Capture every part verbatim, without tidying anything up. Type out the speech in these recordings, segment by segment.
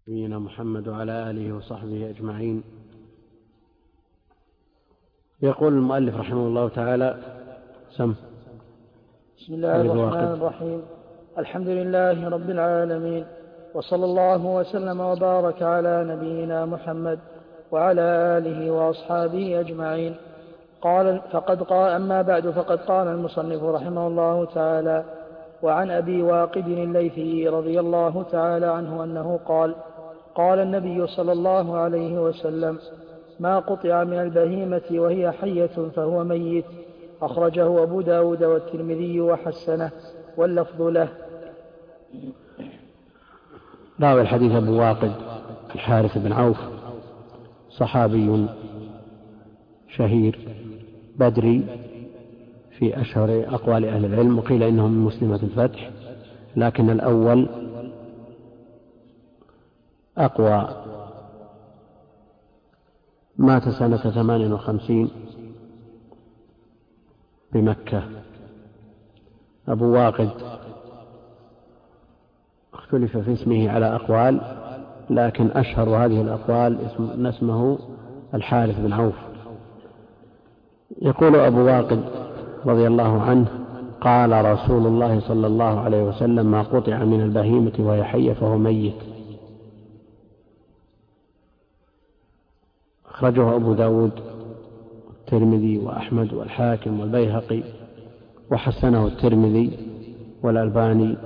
نبينا محمد وعلى آله وصحبه أجمعين. يقول المؤلف رحمه الله تعالى: سم بسم الله الرحمن الرحيم. الحمد لله رب العالمين، وصلى الله وسلم وبارك على نبينا محمد وعلى آله وأصحابه أجمعين. قال فقد قال أما بعد فقد قال المصنف رحمه الله تعالى: وعن أبي واقد الليثي رضي الله تعالى عنه أنه قال: قال النبي صلى الله عليه وسلم: ما قطع من البهيمة وهي حية فهو ميت. أخرجه أبو داود والترمذي وحسنه، واللفظ له. راوي الحديث أبو واقد الحارث بن عوف، صحابي شهير بدري في أشهر أقوال أهل العلم، وقيل إنهم من مسلمة الفتح، لكن الأول أقوى. مات سنة ثمان وخمسين بمكة. أبو واقد اختلف في اسمه على أقوال، لكن أشهر هذه الأقوال اسم اسمه الحارث بن عوف. يقول أبو واقد رضي الله عنه: قال رسول الله صلى الله عليه وسلم: ما قطع من البهيمة وهي حية فهو ميت. أخرجه أبو داود الترمذي وأحمد والحاكم والبيهقي، وحسنه الترمذي والألباني،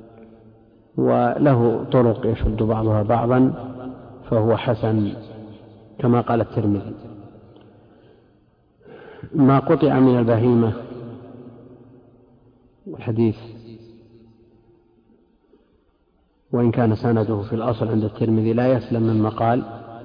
وله طرق يشد بعضها بعضا، فهو حسن كما قال الترمذي. ما قطع من البهيمة، والحديث وإن كان سنده في الأصل عند الترمذي لا يسلم من مقال،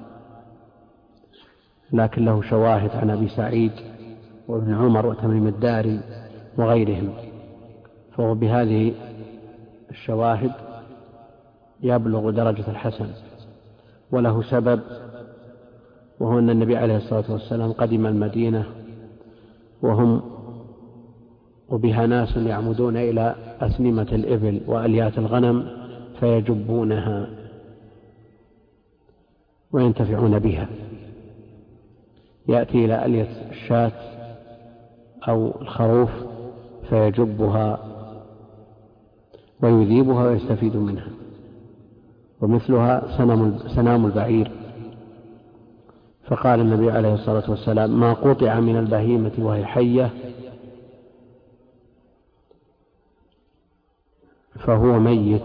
لكن له شواهد عن أبي سعيد وابن عمر وتميم الداري وغيرهم، فهو بهذه الشواهد يبلغ درجة الحسن. وله سبب، وهو أن النبي عليه الصلاة والسلام قدم المدينة وهم وبها ناس يعمدون إلى أسنمة الإبل وأليات الغنم فيجبونها وينتفعون بها. يأتي إلى ألية الشاة أو الخروف فيجبها ويذيبها ويستفيد منها، ومثلها سنام البعير. فقال النبي عليه الصلاة والسلام: ما قطع من البهيمة وهي حية فهو ميت.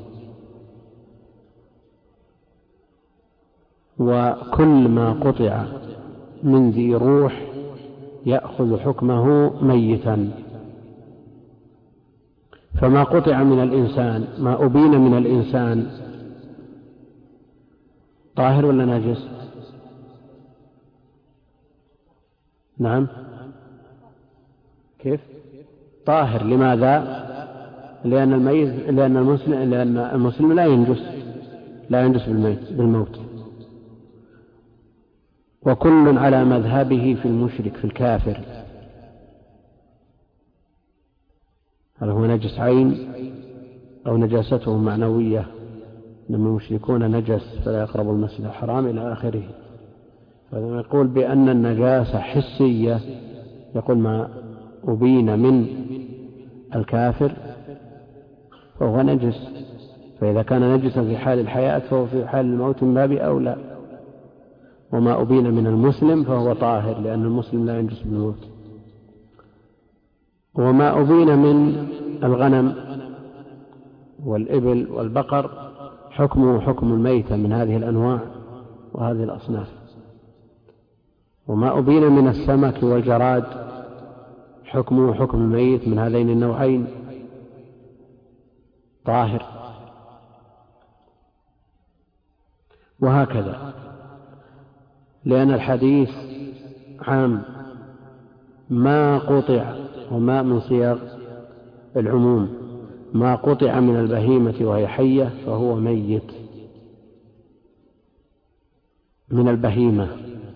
وكل ما قطع من ذي روح يأخذ حكمه ميتا. فما قطع من الإنسان، ما أبين من الإنسان، طاهر ولا نجس؟ نعم. كيف؟ طاهر. لماذا؟ لأن الميت لأن المسلم لأن المسلم لا ينجس لا ينجس بالموت. وكل على مذهبه في المشرك، في الكافر، هل هو نجس عين أو نجاسته معنوية؟ لما المشركون نجس فلا يقربوا المسجد الحرام إلى آخره. فلما يقول بأن النجاسة حسية، يقول ما أبين من الكافر فهو نجس، فإذا كان نجسا في حال الحياة فهو في حال الموت من باب أولى. وما أبين من المسلم فهو طاهر، لأن المسلم لا ينجس بالموت. وما أبين من الغنم والإبل والبقر حكمه حكم الميتة من هذه الأنواع وهذه الأصناف. وما أبين من السمك والجراد حكمه حكم الميت من هذين النوعين، طاهر. وهكذا، لأن الحديث عام، ما قطع، وما من صيغ العموم. ما قطع من البهيمة وهي حية فهو ميت. من البهيمة،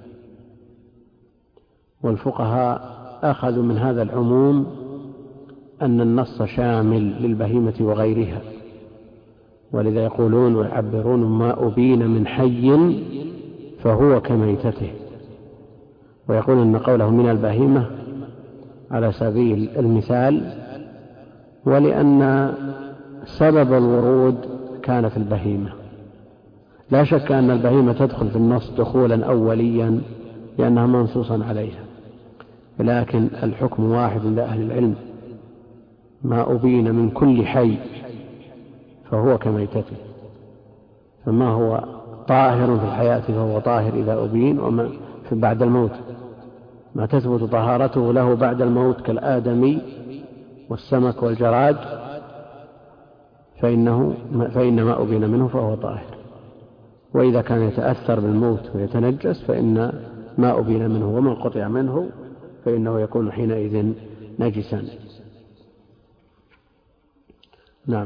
والفقهاء أخذوا من هذا العموم أن النص شامل للبهيمة وغيرها، ولذا يقولون ويعبرون ما أبين من حي فهو كميتته، ويقول أن قوله من البهيمة على سبيل المثال، ولأن سبب الورود كان في البهيمة. لا شك أن البهيمة تدخل في النص دخولا أوليا لأنها منصوصا عليها، لكن الحكم واحد عند أهل العلم: ما أبين من كل حي فهو كميتته، فما هو طاهر في الحياة فهو طاهر إذا أبين، وما في بعد الموت ما تثبت طهارته له بعد الموت كالآدمي والسمك والجراد فإنه فإن ما أبين منه فهو طاهر. وإذا كان يتأثر بالموت ويتنجس فإن ما أبين منه ومن قطع منه فإنه يكون حينئذ نجسا. نعم.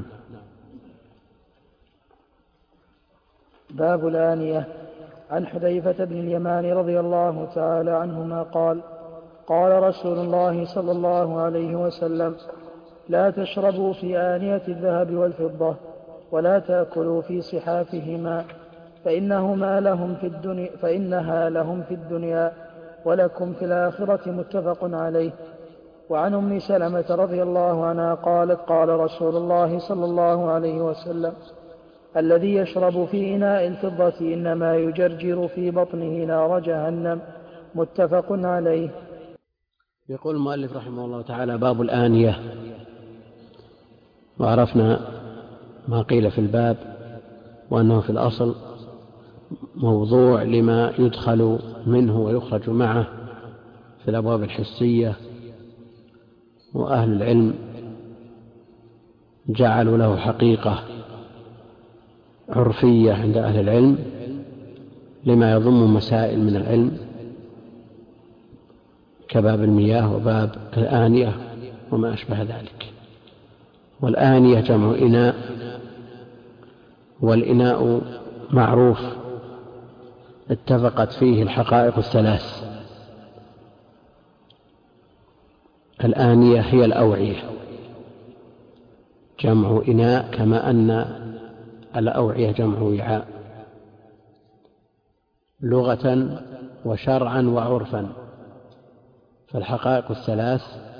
باب الآنية. عن حذيفة بن اليمان رضي الله تعالى عنهما قال: قال رسول الله صلى الله عليه وسلم: لا تشربوا في آنية الذهب والفضة، ولا تأكلوا في صحافهما، فإنهما لهم في الدنيا فإنها لهم في الدنيا ولكم في الآخرة. متفق عليه. وعن أم سلمة رضي الله عنها قالت: قال رسول الله صلى الله عليه وسلم: الذي يشرب في إناء الفضة إنما يجرجر في بطنه نار جهنم. متفق عليه. يقول المؤلف رحمه الله تعالى: باب الآنية. وعرفنا ما قيل في الباب، وأنه في الأصل موضوع لما يدخل منه ويخرج معه في الأبواب الحسية، وأهل العلم جعلوا له حقيقة عرفية عند أهل العلم لما يضم مسائل من العلم كباب المياه وباب الآنية وما أشبه ذلك. والآنية جمع إناء، والإناء معروف اتفقت فيه الحقائق الثلاث. الآنية هي الأوعية، جمع إناء، كما أن الأوعية جمع وعاء، لغة وشرعا وعرفا. فالحقائق الثلاث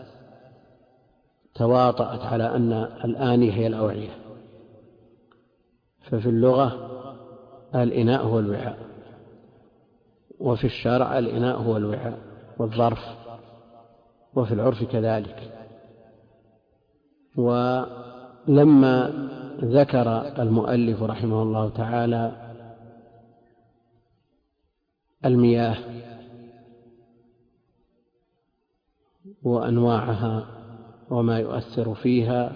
تواطأت على أن الآنية هي الأوعية. ففي اللغة الإناء هو الوعاء، وفي الشرع الإناء هو الوعاء والظرف، وفي العرف كذلك. ولما ذكر المؤلف رحمه الله تعالى المياه وأنواعها وما يؤثر فيها،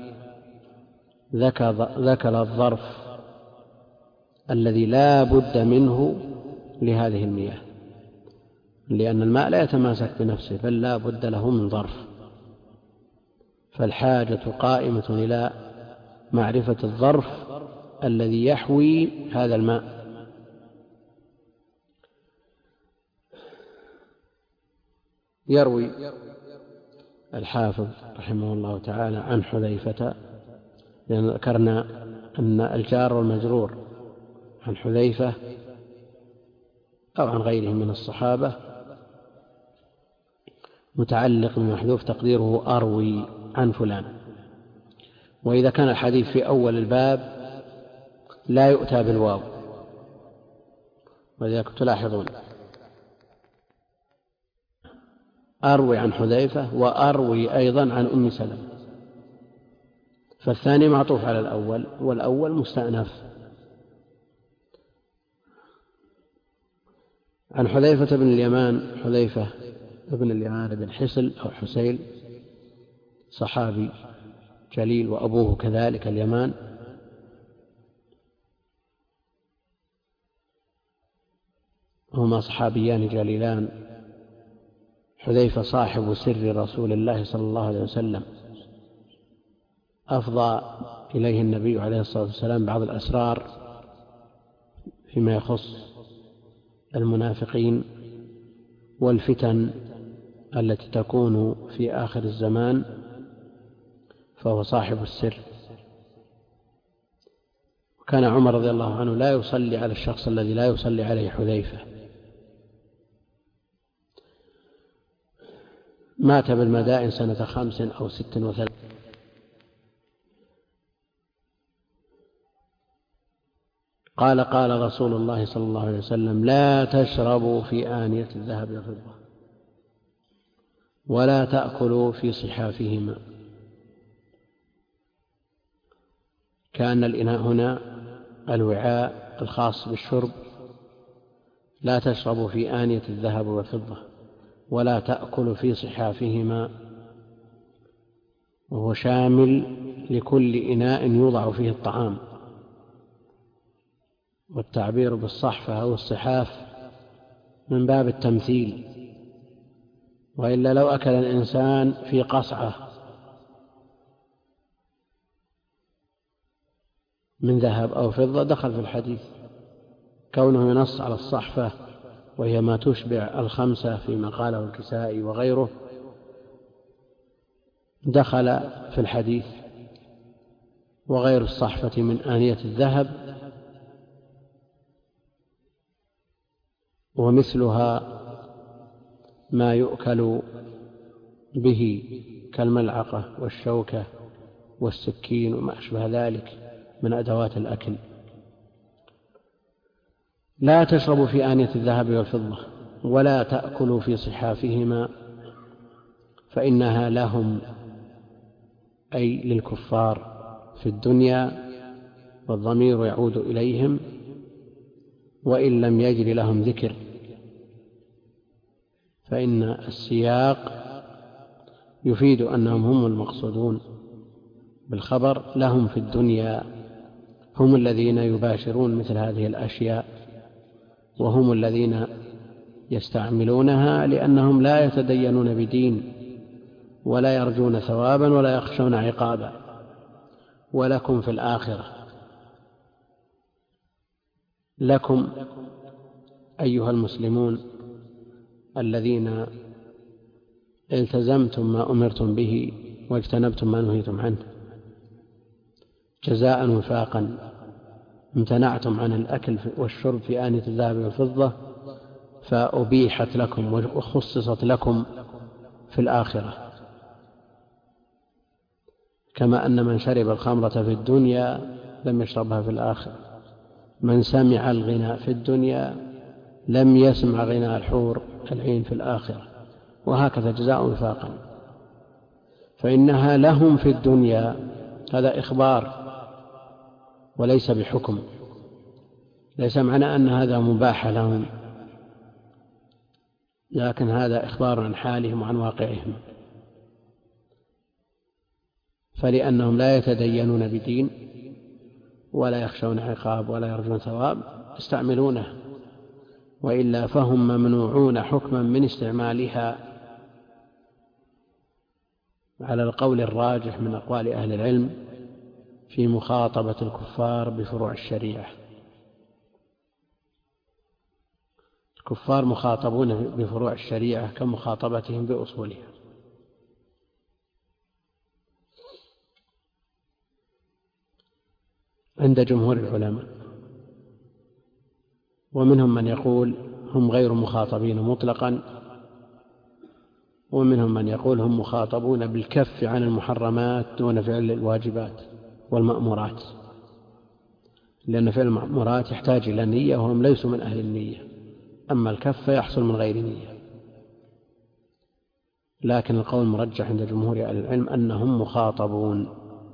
ذكر الظرف الذي لا بد منه لهذه المياه، لأن الماء لا يتماسك بنفسه بل لا بد له من ظرف، فالحاجة قائمة إلى معرفة الظرف الذي يحوي هذا الماء. يروي الحافظ رحمه الله تعالى عن حذيفة، لأن ذكرنا أن الجار والمجرور عن حذيفة أو عن غيره من الصحابة متعلق بمحذوف تقديره أروي عن فلان. وإذا كان الحديث في أول الباب لا يؤتى بالواو، ولذلك تلاحظون أروي عن حذيفة وأروي أيضا عن أم سلمة، فالثاني معطوف على الأول والأول مستأنف. عن حذيفة بن اليمان، حذيفة بن اليمان بن حسل أو حسيل، صحابي جليل، وأبوه كذلك اليمان، هما صحابيان جليلان. حذيفة صاحب سر رسول الله صلى الله عليه وسلم، أفضى إليه النبي عليه الصلاة والسلام بعض الأسرار فيما يخص المنافقين والفتن التي تكون في آخر الزمان، فهو صاحب السر. كان عمر رضي الله عنه لا يصلي على الشخص الذي لا يصلي عليه حذيفة. مات بالمدائن سنة خمس أو ست وثلاثين. قال قال رسول الله صلى الله عليه وسلم: لا تشربوا في آنية الذهب والفضة ولا تأكلوا في صحافهما. كان الإناء هنا الوعاء الخاص بالشرب. لا تشربوا في آنية الذهب والفضة ولا تأكلوا في صحافهما، وهو شامل لكل إناء يوضع فيه الطعام. والتعبير بالصحفة أو الصحاف من باب التمثيل، وإلا لو أكل الإنسان في قصعة من ذهب أو فضة دخل في الحديث. كونه ينص على الصحفة وهي ما تشبع الخمسة فيما قاله الكسائي وغيره دخل في الحديث. وغير الصحفة من آنية الذهب ومثلها ما يؤكل به كالملعقة والشوكة والسكين وما أشبه ذلك من أدوات الأكل. لا تشربوا في آنية الذهب والفضة ولا تأكلوا في صحافهما فإنها لهم، أي للكفار في الدنيا، والضمير يعود إليهم وإن لم يجر لهم ذكر، فإن السياق يفيد أنهم هم المقصودون بالخبر. لهم في الدنيا، هم الذين يباشرون مثل هذه الأشياء، وهم الذين يستعملونها لأنهم لا يتدينون بدين ولا يرجون ثوابا ولا يخشون عقابا. ولكم في الآخرة، لكم أيها المسلمون الذين التزمتم ما أمرتم به واجتنبتم ما نهيتم عنه، جزاء وفاقا. امتنعتم عن الأكل والشرب في آنية الذهب والفضة فأبيحت لكم وخصصت لكم في الآخرة، كما أن من شرب الخمرة في الدنيا لم يشربها في الآخرة، من سمع الغناء في الدنيا لم يسمع غناء الحور العين في الآخرة، وهكذا جزاء وفاقا. فإنها لهم في الدنيا، هذا إخبار وليس بحكم، ليس معنى أن هذا مباح لهم، لكن هذا إخبار عن حالهم وعن واقعهم. فلأنهم لا يتدينون بدين ولا يخشون عقاب ولا يرجون ثواب يستعملونه، وإلا فهم ممنوعون حكما من استعمالها على القول الراجح من أقوال أهل العلم في مخاطبة الكفار بفروع الشريعة. الكفار مخاطبون بفروع الشريعة كمخاطبتهم بأصولها. عند جمهور العلماء، ومنهم من يقول هم غير مخاطبين مطلقا، ومنهم من يقول هم مخاطبون بالكف عن المحرمات دون فعل الواجبات والمأمورات، لأن فعل المأمورات يحتاج إلى نية وهم ليسوا من أهل النية، أما الكف يحصل من غير نية. لكن القول المرجح عند جمهور أهل العلم أنهم مخاطبون.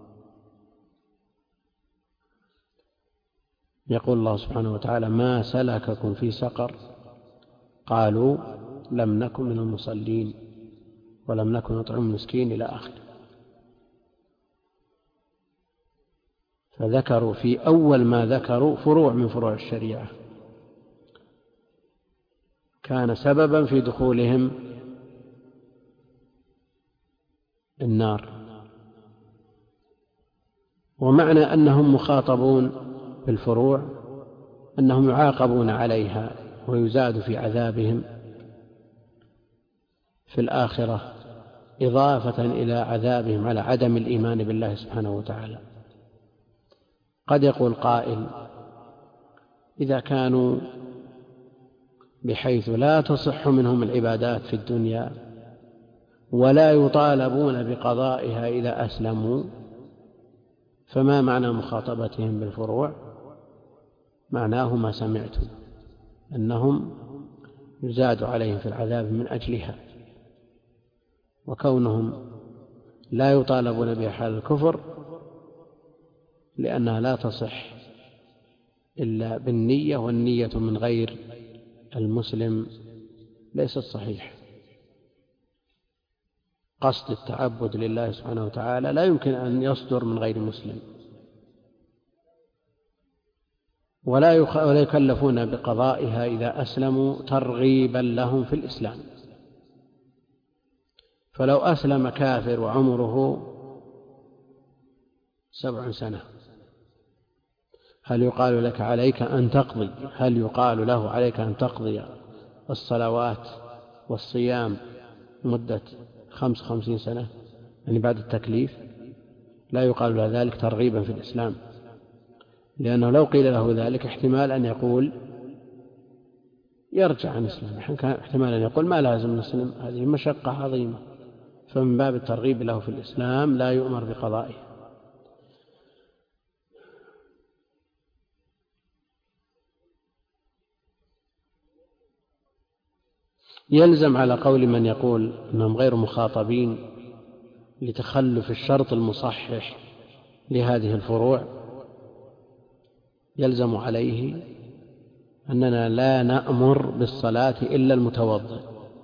يقول الله سبحانه وتعالى: ما سلككم في سقر؟ قالوا لم نكن من المصلين ولم نكن نطعم المسكين إلى آخره. فذكروا في أول ما ذكروا فروع من فروع الشريعة كان سببا في دخولهم النار. ومعنى أنهم مخاطبون بالفروع أنهم يعاقبون عليها ويزاد في عذابهم في الآخرة، إضافة إلى عذابهم على عدم الإيمان بالله سبحانه وتعالى. قد يقول قائل: إذا كانوا بحيث لا تصح منهم العبادات في الدنيا ولا يطالبون بقضائها إذا أسلموا، فما معنى مخاطبتهم بالفروع؟ معناه ما سمعتم، أنهم يزاد عليهم في العذاب من أجلها، وكونهم لا يطالبون بها حال الكفر لأنها لا تصح إلا بالنية، والنية من غير المسلم ليست صحيح. قصد التعبد لله سبحانه وتعالى لا يمكن أن يصدر من غير مسلم، ولا يكلفون بقضائها إذا أسلموا ترغيبا لهم في الإسلام. فلو أسلم كافر وعمره سبع سنة، هل يقال لك عليك أن تقضي هل يقال له عليك أن تقضي الصلوات والصيام مدة خمس خمسين سنة، يعني بعد التكليف؟ لا يقال له ذلك ترغيبا في الإسلام، لأنه لو قيل له ذلك احتمال أن يقول يرجع عن الإسلام، احتمال أن يقول ما لازم نسلم، هذه مشقة عظيمة. فمن باب الترغيب له في الإسلام لا يؤمر بقضائه. يلزم على قول من يقول أنهم غير مخاطبين لتخلف الشرط المصحح لهذه الفروع، يلزم عليه أننا لا نأمر بالصلاة إلا المتوضئ،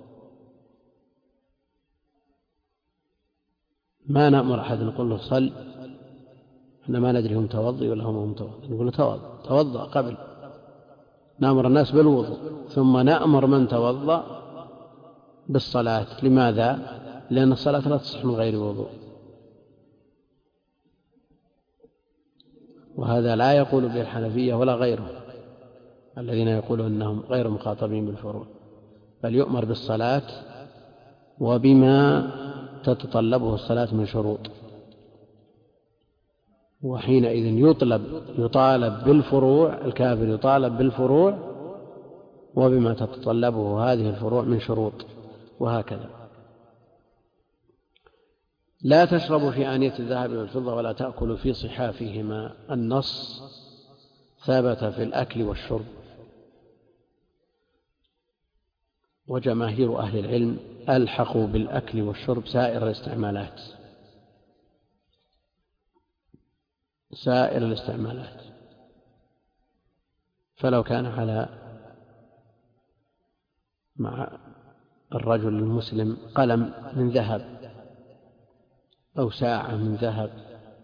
ما نأمر أحد نقول له صل، احنا ما ندري هم متوضئ ولا هم متوضئ، نقول له توضأ توضأ قبل، نأمر الناس بالوضوء ثم نأمر من توضأ بالصلاة. لماذا؟ لأن الصلاة لا تصح من غير وضوء، وهذا لا يقول به الحنفية ولا غيرهم الذين يقولون أنهم غير مخاطبين بالفروع، بل يؤمر بالصلاة وبما تتطلبه الصلاة من شروط، وحينئذ يطلب يطالب بالفروع، الكافر يطالب بالفروع وبما تتطلبه هذه الفروع من شروط، وهكذا. لا تشربوا في آنية الذهب والفضة ولا تأكلوا في صحافهما. النص ثبت في الأكل والشرب، وجماهير أهل العلم ألحقوا بالأكل والشرب سائر الاستعمالات سائر الاستعمالات فلو كان على مع الرجل المسلم قلم من ذهب أو ساعة من ذهب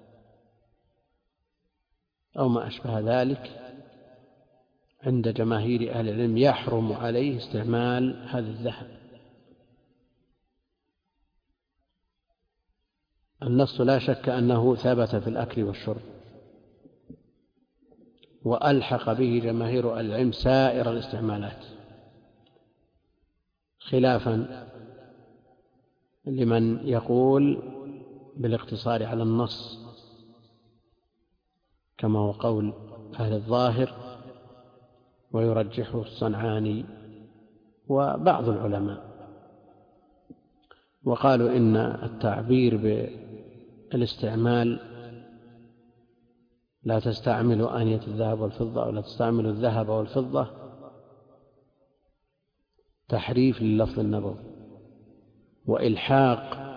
أو ما أشبه ذلك، عند جماهير أهل العلم يحرم عليه استعمال هذا الذهب. النص لا شك أنه ثبت في الأكل والشرب، وألحق به جماهير أهل العلم سائر الاستعمالات، خلافا لمن يقول بالاقتصار على النص كما هو قول أهل الظاهر ويرجحه الصنعاني وبعض العلماء، وقالوا إن التعبير بالاستعمال لا تستعمل آنية الذهب والفضة أو لا تستعمل الذهب والفضة تحريف لللفظ النبوي، وإلحاق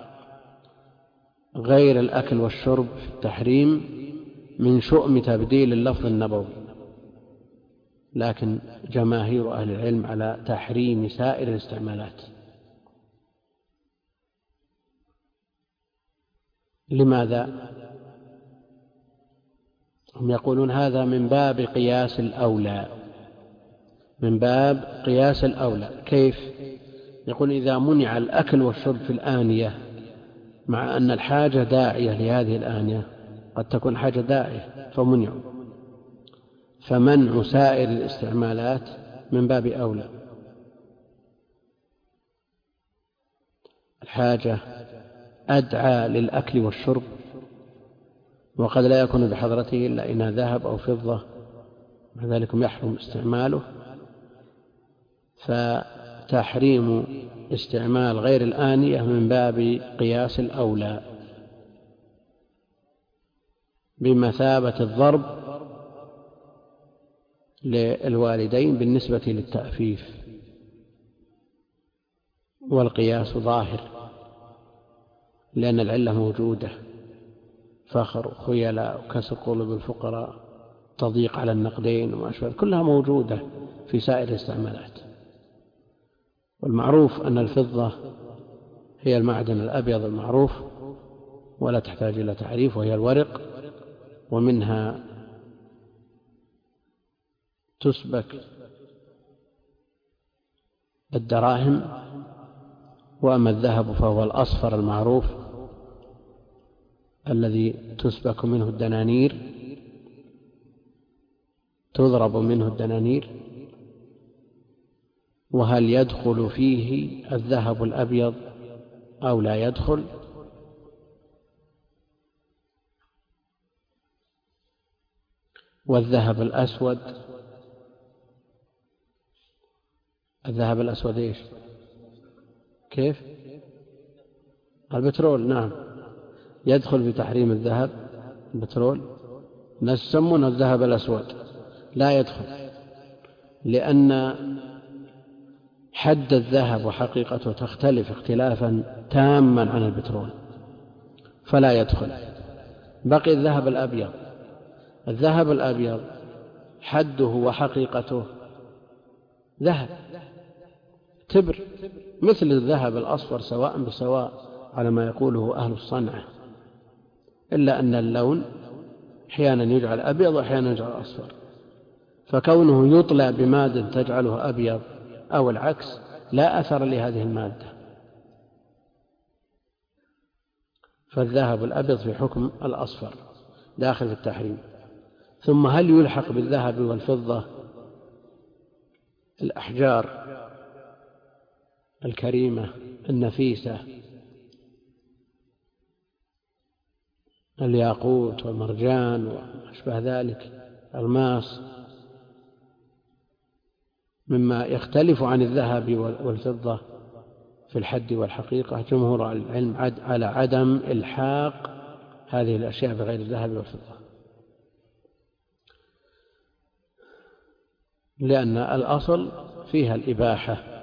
غير الأكل والشرب في التحريم من شؤم تبديل اللفظ النبوي. لكن جماهير أهل العلم على تحريم سائر الاستعمالات. لماذا؟ هم يقولون هذا من باب قياس الأولى من باب قياس الأولى. كيف؟ يقول إذا منع الأكل والشرب في الآنية مع أن الحاجة داعية لهذه الآنية، قد تكون حاجة داعية فمنعوا، فمنع سائر الاستعمالات من باب أولى. الحاجة أدعى للأكل والشرب وقد لا يكون بحضرته إلا إناء ذهب أو فضة، مع ذلك يحرم استعماله. فتحريم استعمال غير الآنية من باب قياس الأولى بمثابة الضرب للوالدين بالنسبة للتأفيف، والقياس ظاهر لأن العلة موجودة، فخر خيلاء وكسر قلوب الفقراء، تضييق على النقدين وما أشبه، كلها موجودة في سائر الاستعمالات. والمعروف أن الفضة هي المعدن الأبيض المعروف ولا تحتاج إلى تعريف، وهي الورق، ومنها تسبك الدراهم. وأما الذهب فهو الأصفر المعروف الذي تسبك منه الدنانير، تضرب منه الدنانير. وهل يدخل فيه الذهب الأبيض أو لا يدخل؟ والذهب الأسود، الذهب الأسود إيش؟ كيف؟ البترول، نعم، يدخل في تحريم الذهب. البترول الناس يسمونه الذهب الأسود، لا يدخل، لأن حد الذهب وحقيقته تختلف اختلافا تاما عن البترول، فلا يدخل. بقي الذهب الأبيض. الذهب الأبيض حده وحقيقته ذهب تبر، مثل الذهب الأصفر سواء بسواء على ما يقوله أهل الصنعة، إلا أن اللون أحيانا يجعل أبيض وأحيانا يجعل أصفر، فكونه يطلع بمادة تجعله أبيض أو العكس لا أثر لهذه المادة. فالذهب الأبيض في حكم الأصفر داخل في التحريم. ثم هل يلحق بالذهب والفضة الأحجار الكريمة النفيسة، الياقوت والمرجان وأشبه ذلك، الماس، مما يختلف عن الذهب والفضة في الحد والحقيقة؟ جمهور العلم على عدم إلحاق هذه الأشياء بغير الذهب والفضة، لأن الأصل فيها الإباحة.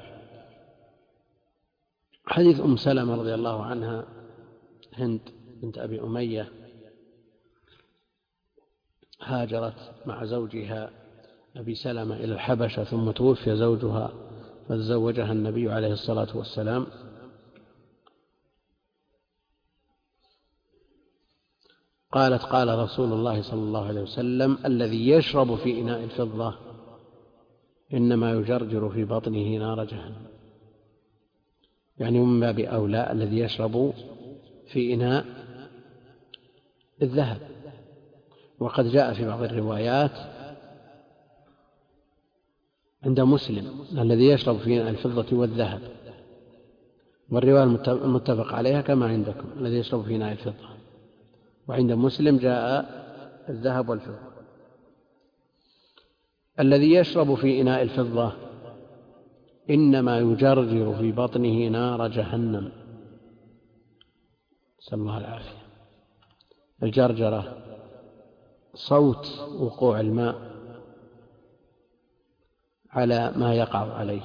حديث أم سلمة رضي الله عنها، هند بنت أبي أمية، هاجرت مع زوجها أبي سلمة إلى الحبشة ثم توفي زوجها فتزوجها النبي عليه الصلاة والسلام. قالت: قال رسول الله صلى الله عليه وسلم: الذي يشرب في إناء الفضة إنما يجرجر في بطنه نار جهنم. يعني من باب أولى الذي يشرب في إناء الذهب. وقد جاء في بعض الروايات عند مسلم الذي يشرب في إناء الفضة والذهب، والرواية المتفق عليها كما عندكم الذي يشرب في إناء الفضة، وعند مسلم جاء الذهب والفضة. الذي يشرب في إناء الفضة إنما يجرجر في بطنه نار جهنم، نسأل الله العافية. الجرجرة صوت وقوع الماء على ما يقع عليه،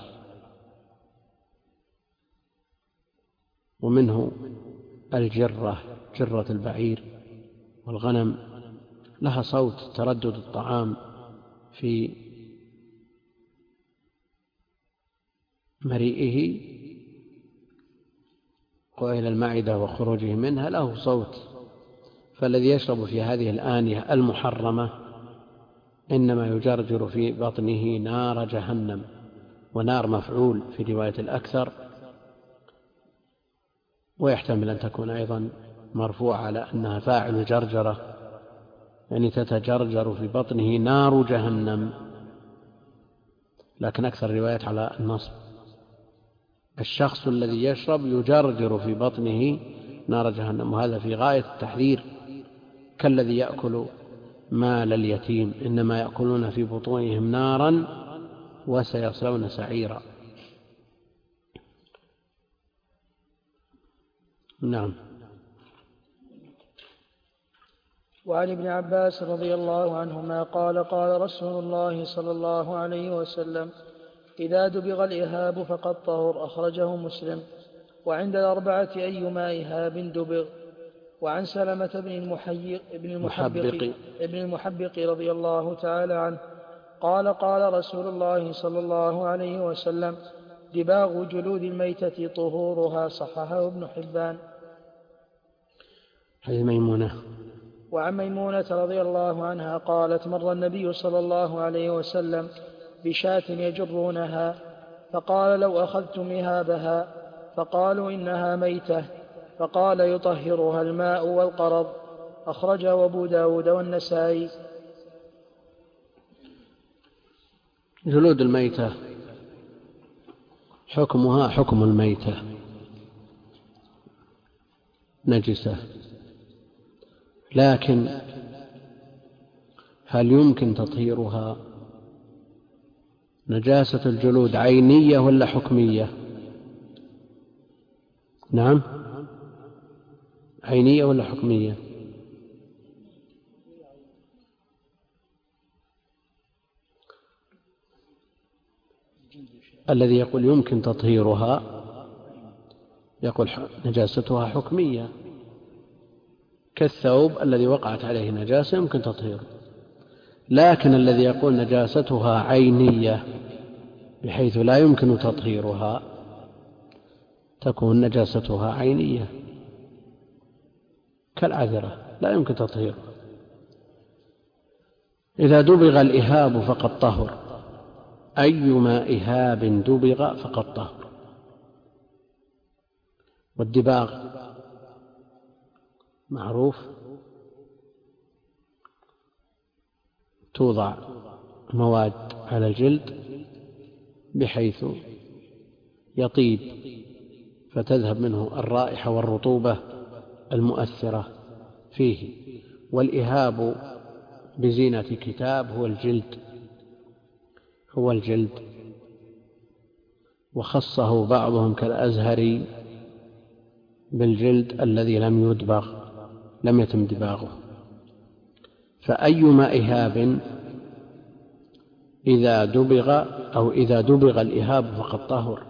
ومنه الجرة، جرة البعير والغنم، لها صوت تردد الطعام في مريئه وإلى المعدة وخروجه منها له صوت. فالذي يشرب في هذه الآنية المحرمة إنما يجرجر في بطنه نار جهنم، ونار مفعول في رواية الأكثر، ويحتمل أن تكون أيضا مرفوعة على أنها فاعل جرجرة، يعني تتجرجر في بطنه نار جهنم، لكن أكثر الروايات على النصب. الشخص الذي يشرب يجرجر في بطنه نار جهنم، وهذا في غاية التحذير. كالذي يأكل مال اليتيم، إنما يأكلون في بطونهم نارا وسيصلون سعيرا. نعم. وعن ابن عباس رضي الله عنهما قال قال رسول الله صلى الله عليه وسلم: إذا دبغ الإهاب فقد طهر. أخرجه مسلم. وعند الأربعة أيما إهاب دبغ. وعن سلمة بن المحيق بن المحبق ابن المحبق رضي الله تعالى عنه قال قال رسول الله صلى الله عليه وسلم: دباغ جلود الميتة طهورها. صححه ابن حبان. هذه ميمونة. وعن ميمونة رضي الله عنها قالت: مر النبي صلى الله عليه وسلم بشاة يجرونها، فقال: لو أخذتم إهابها، فقالوا: إنها ميتة، فقال: يطهرها الماء والقرض. أخرجه أبو داود والنسائي. جلود الميتة حكمها حكم الميتة، نجسة، لكن هل يمكن تطهيرها؟ نجاسة الجلود عينية ولا حكمية؟ نعم، عينية ولا حكمية؟ الذي يقول يمكن تطهيرها يقول نجاستها حكمية، كالثوب الذي وقعت عليه نجاسة يمكن تطهيره. لكن الذي يقول نجاستها عينية بحيث لا يمكن تطهيرها، تكون نجاستها عينية كالعذرة لا يمكن تطهيرها. إذا دبغ الإهاب فقد طهر، أيما إهاب دبغ فقد طهر. والدباغ معروف، توضع مواد على الجلد بحيث يطيب فتذهب منه الرائحة والرطوبة المؤثرة فيه. والإهاب بزينة كتاب هو الجلد هو الجلد وخصه بعضهم كالأزهري بالجلد الذي لم يدبغ لم يتم دباغه. فأيما إهاب إذا دبغ أو إذا دبغ الإهاب فقد طهر.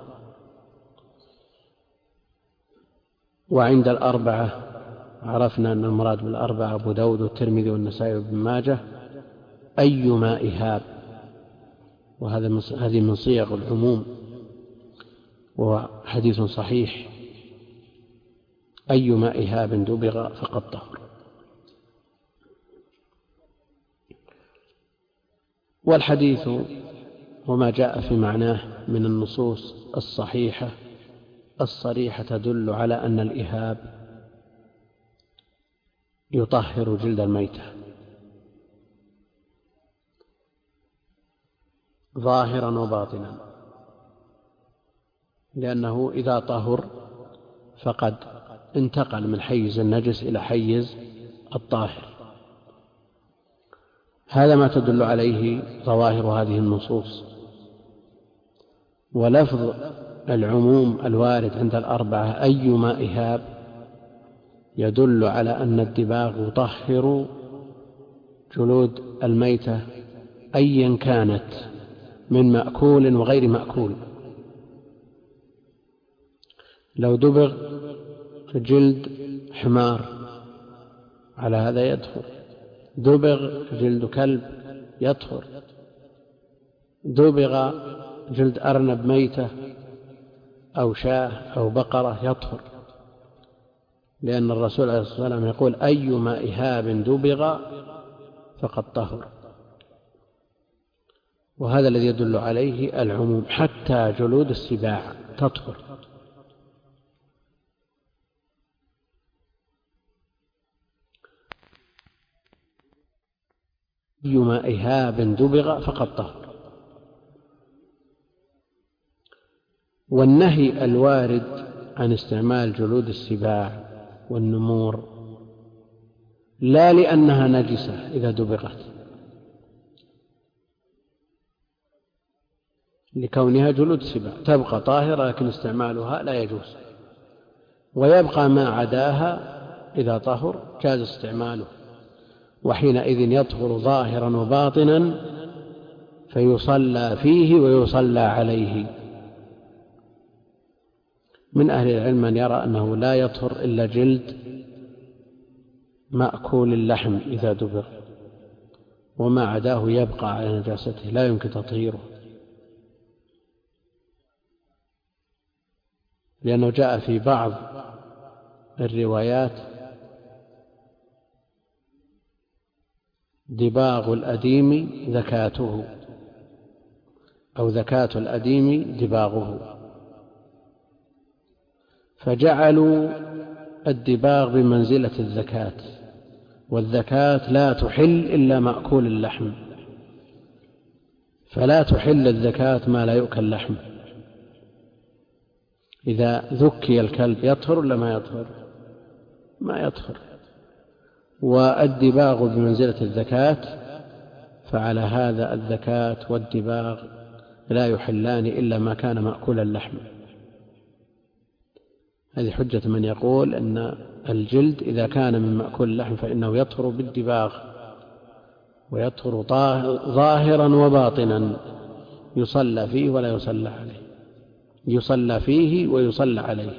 وعند الأربعة عرفنا أن المراد بالأربعة أبو داود والترمذي والنسائي وابن ماجه أيما إهاب، وهذه من صيغ العموم وحديث صحيح، أيما إهاب دبغ فقد طهر. والحديث وما جاء في معناه من النصوص الصحيحة الصريحة تدل على أن الإهاب يطهر جلد الميتة ظاهرا وباطنا، لأنه إذا طهر فقد انتقل من حيز النجس إلى حيز الطاهر. هذا ما تدل عليه ظواهر هذه النصوص. ولفظ العموم الوارد عند الأربعة أيما إهاب يدل على أن الدباغ يطهر جلود الميتة أيا كانت من مأكول وغير مأكول. لو دبغ جلد حمار على هذا يدخل، دبغ جلد كلب يطهر، دبغ جلد أرنب ميتة أو شاة أو بقرة يطهر، لأن الرسول عليه الصلاة والسلام يقول أيما إهاب دبغ فقد طهر. وهذا الذي يدل عليه العموم، حتى جلود السباع تطهر. أيما إهاب دبغ فقد طهر. والنهي الوارد عن استعمال جلود السباع والنمور لا لأنها نجسة إذا دبغت، لكونها جلود سباع تبقى طاهرة لكن استعمالها لا يجوز، ويبقى ما عداها إذا طهر جاز استعماله، وحينئذ يطهر ظاهرا وباطنا فيصلى فيه ويصلى عليه. من أهل العلم من يرى أنه لا يطهر إلا جلد مأكول اللحم إذا دبر، وما عداه يبقى على نجاسته لا يمكن تطهيره، لأنه جاء في بعض الروايات دباغ الأديم ذكاته، أو ذكاة الأديم دباغه، فجعلوا الدباغ بمنزلة الذكاة، والذكاة لا تحل إلا مأكول اللحم، فلا تحل الذكاة ما لا يؤكل لحم. إذا ذكي الكلب يطهر ولا ما يطهر؟ ما يطهر. والدباغ بمنزلة الذكاة، فعلى هذا الذكاة والدباغ لا يحلان إلا ما كان مأكول اللحم. هذه حجة من يقول أن الجلد إذا كان من مأكول اللحم فإنه يطهر بالدباغ، ويطهر ظاهرا وباطنا، يصلى فيه ولا يصلى عليه، يصلى فيه ويصلى عليه.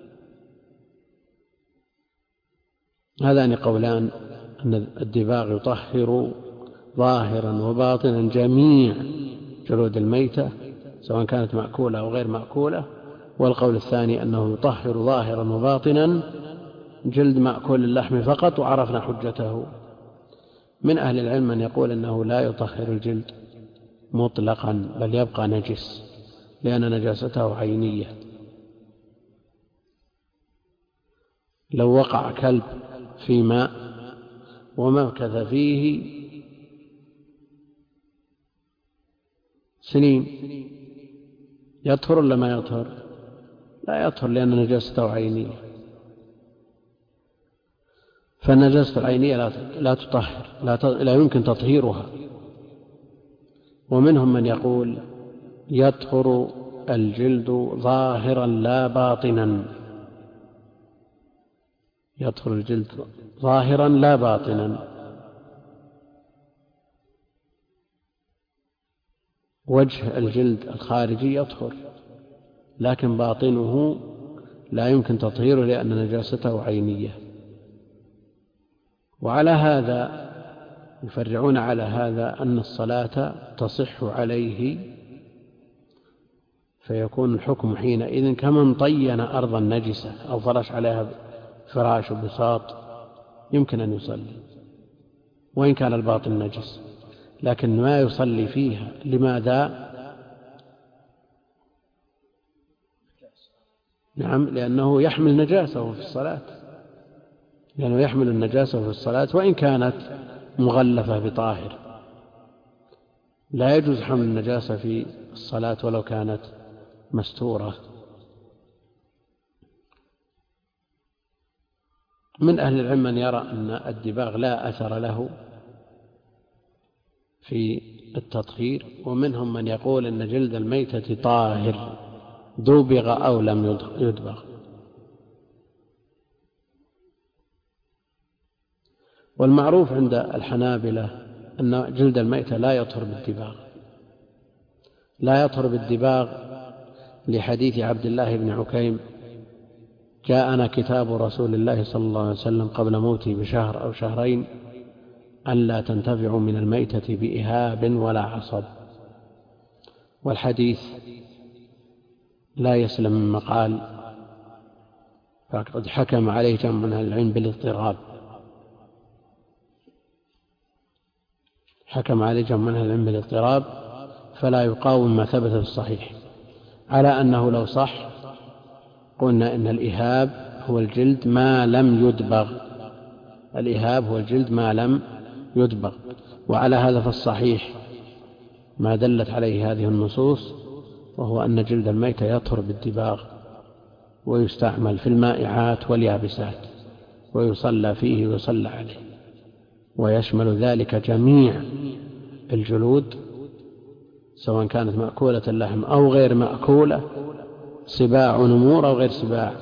هذان قولان أن الدباغ يطهر ظاهرا وباطنا جميع جلود الميتة سواء كانت مأكولة أو غير مأكولة، والقول الثاني أنه يطهر ظاهرا وباطنا جلد مأكول اللحم فقط، وعرفنا حجته. من أهل العلم من يقول أنه لا يطهر الجلد مطلقا بل يبقى نجس، لأن نجاسته عينية. لو وقع كلب في ماء ومكث فيه سنين يطهر ولا ما يطهر؟ لا يطهر، لأن نجاسته عينية، فالنجاسة العينية لا تطهر، لا يمكن تطهيرها. ومنهم من يقول يطهر الجلد ظاهرا لا باطنا، يطهر الجلد ظاهرا لا باطنا. وجه الجلد الخارجي يطهر، لكن باطنه لا يمكن تطهيره لأن نجاسته عينية. وعلى هذا يفرعون على هذا أن الصلاة تصح عليه، فيكون الحكم حينئذ كمن طين أرضا نجسة أو فرش عليها فراش وبساط يمكن أن يصلي وإن كان الباطن نجس، لكن ما يصلي فيها. لماذا؟ نعم، لأنه يحمل نجاسة في الصلاة، لأنه يحمل النجاسة في الصلاة وإن كانت مغلفة بطاهر. لا يجوز حمل النجاسة في الصلاة ولو كانت مستورة. من أهل العلم من يرى أن الدباغ لا أثر له في التطهير، ومنهم من يقول أن جلد الميتة طاهر دبغ أو لم يدبغ. والمعروف عند الحنابلة أن جلد الميتة لا يطهر بالدباغ، لا يطهر بالدباغ لحديث عبد الله بن عكيم: جاءنا كتاب رسول الله صلى الله عليه وسلم قبل موته بشهر أو شهرين أن لا تنتفعوا من الميتة بإهاب ولا عصب. والحديث لا يسلم من مقال، فقد حكم عليه جمع من العلم بالاضطراب، حكم عليه جمع من العلم بالاضطراب، فلا يقاوم ما ثبت في الصحيح، على أنه لو صح قلنا إن الإهاب هو الجلد ما لم يدبغ، الإهاب هو الجلد ما لم يدبغ. وعلى هذا فالصحيح ما دلت عليه هذه النصوص، وهو أن جلد الميت يطهر بالدباغ ويستعمل في المائعات واليابسات ويصلى فيه ويصلى عليه. ويشمل ذلك جميع الجلود سواء كانت مأكولة اللحم أو غير مأكولة، سباع ونمور أو غير سباع،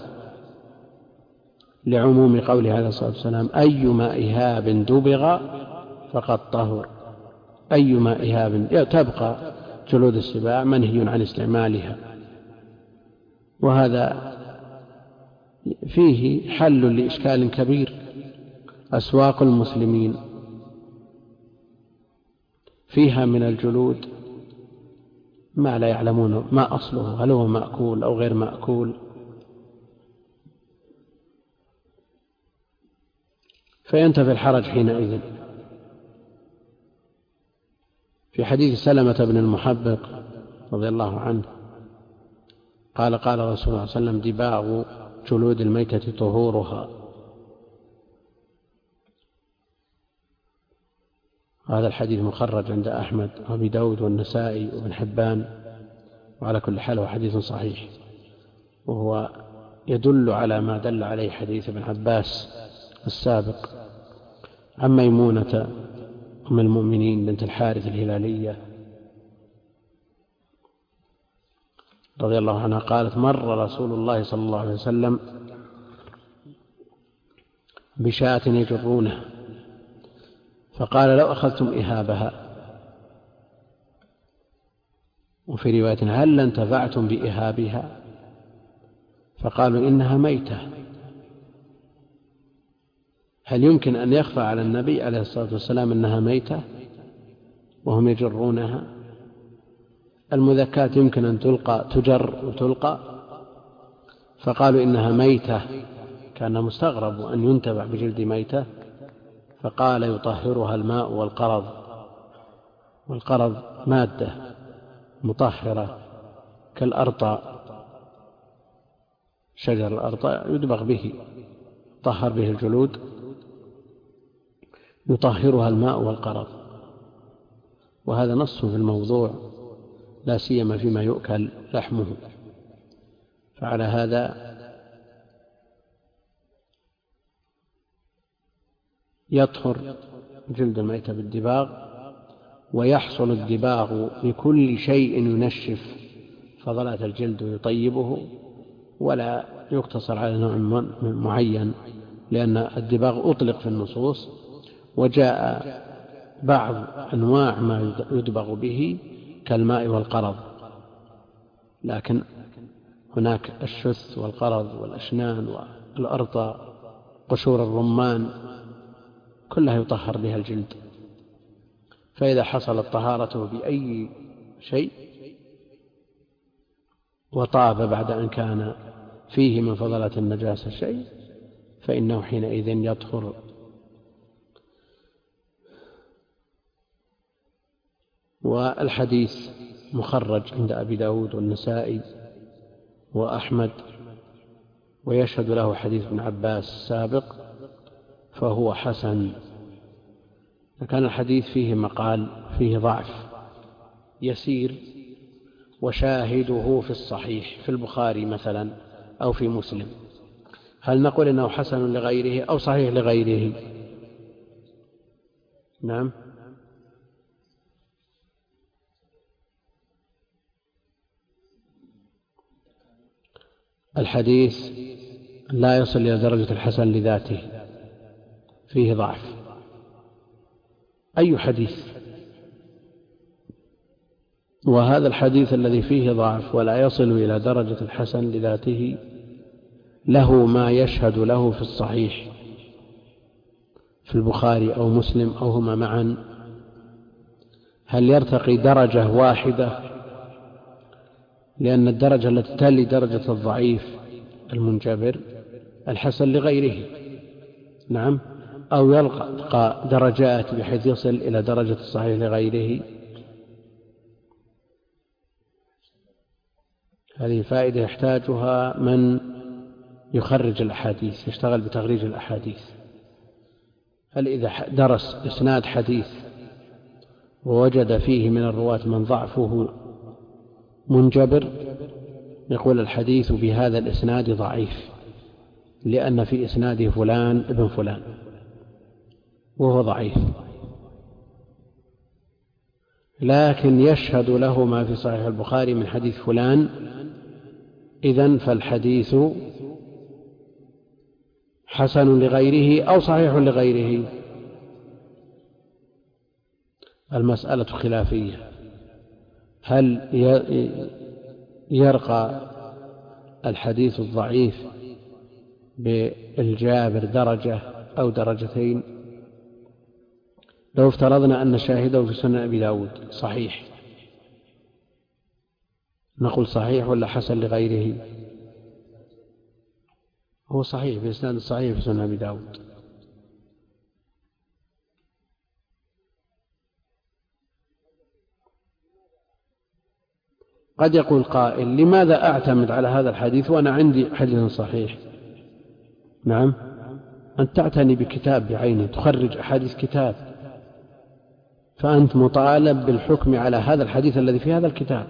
لعموم قوله عليه الصلاة والسلام: أيما إهاب دبغ فقد طهر. أيما إهاب، تبقى جلود السباع منهي عن استعمالها. وهذا فيه حل لإشكال كبير. أسواق المسلمين فيها من الجلود ما لا يعلمون ما أصله، هل هو مأكول أو غير مأكول، فينتفي الحرج حينئذ. في حديث سلمة بن المحبق رضي الله عنه قال: قال رسول الله صلى الله عليه وسلم: دباغ جلود الميتة طهورها. هذا الحديث مخرج عند أحمد وأبي داود والنسائي وابن حبان، وعلى كل حال هو حديث صحيح، وهو يدل على ما دل عليه حديث ابن عباس السابق عن ميمونة أم المؤمنين بنت الحارث الهلالية رضي الله عنها قالت: مر رسول الله صلى الله عليه وسلم بشاة يجرونه، فقال: لو أخذتم إهابها، وفي رواية: هل انتفعتم بإهابها؟ فقالوا: إنها ميتة. هل يمكن أن يخفى على النبي عليه الصلاة والسلام أنها ميتة وهم يجرونها؟ المذكات يمكن أن تلقى تجر وتلقى، فقالوا إنها ميتة، كان مستغرب أن ينتفع بجلد ميتة، فقال: يطهرها الماء والقرض. والقرض مادة مطهرة كالأرطى، شجر الأرطى يدبغ به، طهر به الجلود، يطهرها الماء والقرض. وهذا نص في الموضوع، لا سيما فيما يؤكل لحمه. فعلى هذا يطهر جلد الميتة بالدباغ، ويحصل الدباغ لكل شيء ينشف فضلات الجلد ويطيبه، ولا يقتصر على نوع معين، لأن الدباغ أطلق في النصوص، وجاء بعض أنواع ما يدبغ به كالماء والقرض، لكن هناك الشث والقرض والأشنان والأرطى، قشور الرمان، كلها يطهر بها الجلد. فإذا حصلت طهارته بأي شيء وطاب بعد أن كان فيه من فضلة النجاسة شيء، فإنه حينئذ يطهر. والحديث مخرج عند أبي داود والنسائي وأحمد، ويشهد له حديث ابن عباس السابق، فهو حسن. كان الحديث فيه مقال، فيه ضعف يسير، وشاهده في الصحيح في البخاري مثلا أو في مسلم، هل نقول إنه حسن لغيره أو صحيح لغيره؟ نعم. الحديث لا يصل إلى درجة الحسن لذاته، فيه ضعف. أي حديث؟ وهذا الحديث الذي فيه ضعف ولا يصل إلى درجة الحسن لذاته له ما يشهد له في الصحيح في البخاري أو مسلم أو هما معا. هل يرتقي درجة واحدة؟ لأن الدرجة التي تلي درجة الضعيف المنجبر الحسن لغيره، نعم، أو يلقى درجات بحيث يصل إلى درجة الصحيح لغيره. هذه فائدة يحتاجها من يخرج الأحاديث، يشتغل بتخريج الأحاديث. هل إذا درس إسناد حديث ووجد فيه من الرواة من ضعفه منجبر، يقول الحديث بهذا الإسناد ضعيف لأن في إسناده فلان ابن فلان، وهو ضعيف، لكن يشهد له ما في صحيح البخاري من حديث فلان، إذن فالحديث حسن لغيره أو صحيح لغيره. المسألة خلافية، هل يرقى الحديث الضعيف بالجابر درجة أو درجتين؟ لو افترضنا أن شاهده في سنن أبي داود صحيح، نقول صحيح ولا حسن لغيره؟ هو صحيح بإسناد صحيح في سنن أبي داود. قد يقول قائل: لماذا أعتمد على هذا الحديث وأنا عندي حديث صحيح؟ نعم، أن تعتني بكتاب بعينه، تخرج أحاديث كتاب، فأنت مطالب بالحكم على هذا الحديث الذي في هذا الكتاب،